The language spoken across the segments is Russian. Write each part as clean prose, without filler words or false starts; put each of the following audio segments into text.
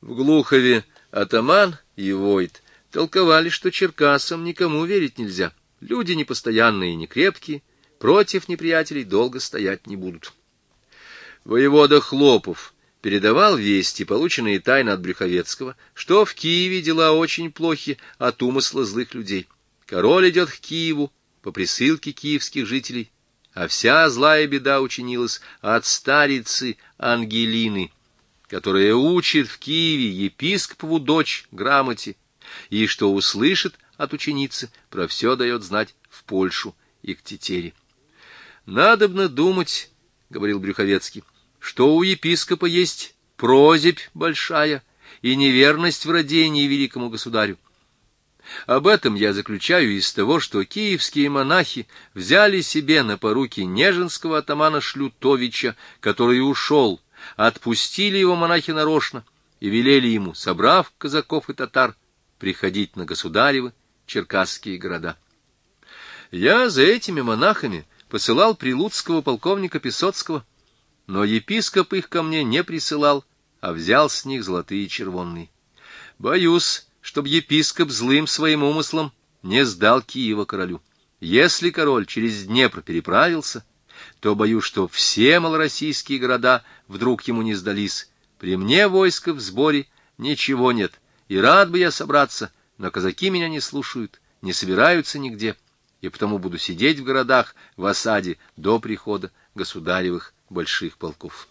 В Глухове атаман и войт толковали, что черкасам никому верить нельзя. Люди непостоянные и некрепкие, против неприятелей долго стоять не будут. Воевода Хлопов передавал вести, полученные тайно от Брюховецкого, что в Киеве дела очень плохи от умысла злых людей. Король идет к Киеву по присылке киевских жителей, а вся злая беда учинилась от старицы Ангелины, которая учит в Киеве епископову дочь грамоте, и что услышит от ученицы, про все дает знать в Польшу и к тетере. «Надобно думать, — говорил Брюховецкий, — что у епископа есть прозябь большая и неверность в родении великому государю. Об этом я заключаю из того, что киевские монахи взяли себе на поруки неженского атамана Шлютовича, который ушел, отпустили его монахи нарочно и велели ему, собрав казаков и татар, приходить на государевы черкасские города. Я за этими монахами посылал прилуцкого полковника Песоцкого, но епископ их ко мне не присылал, а взял с них золотые червонные. Боюсь, чтоб епископ злым своим умыслом не сдал Киева королю. Если король через Днепр переправился, то боюсь, что все малороссийские города вдруг ему не сдались. При мне войска в сборе ничего нет, и рад бы я собраться, но казаки меня не слушают, не собираются нигде, и потому буду сидеть в городах в осаде до прихода государевых больших полков».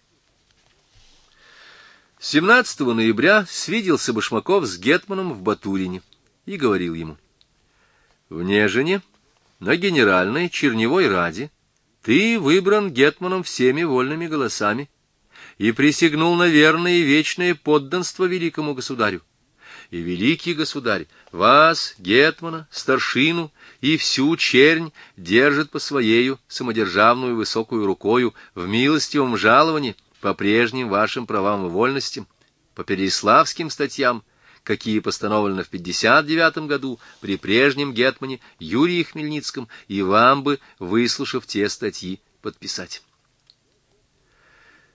17 ноября свиделся Башмаков с гетманом в Батурине и говорил ему: «В Нежине, на генеральной Черневой раде, ты выбран гетманом всеми вольными голосами и присягнул на верное и вечное подданство великому государю. И великий государь вас, гетмана, старшину и всю чернь держит по своею самодержавную высокую рукою в милостивом жаловании по прежним вашим правам и вольностям, по переяславским статьям, какие постановлены в 59 году при прежнем гетмане Юрии Хмельницком, и вам бы, выслушав те статьи, подписать.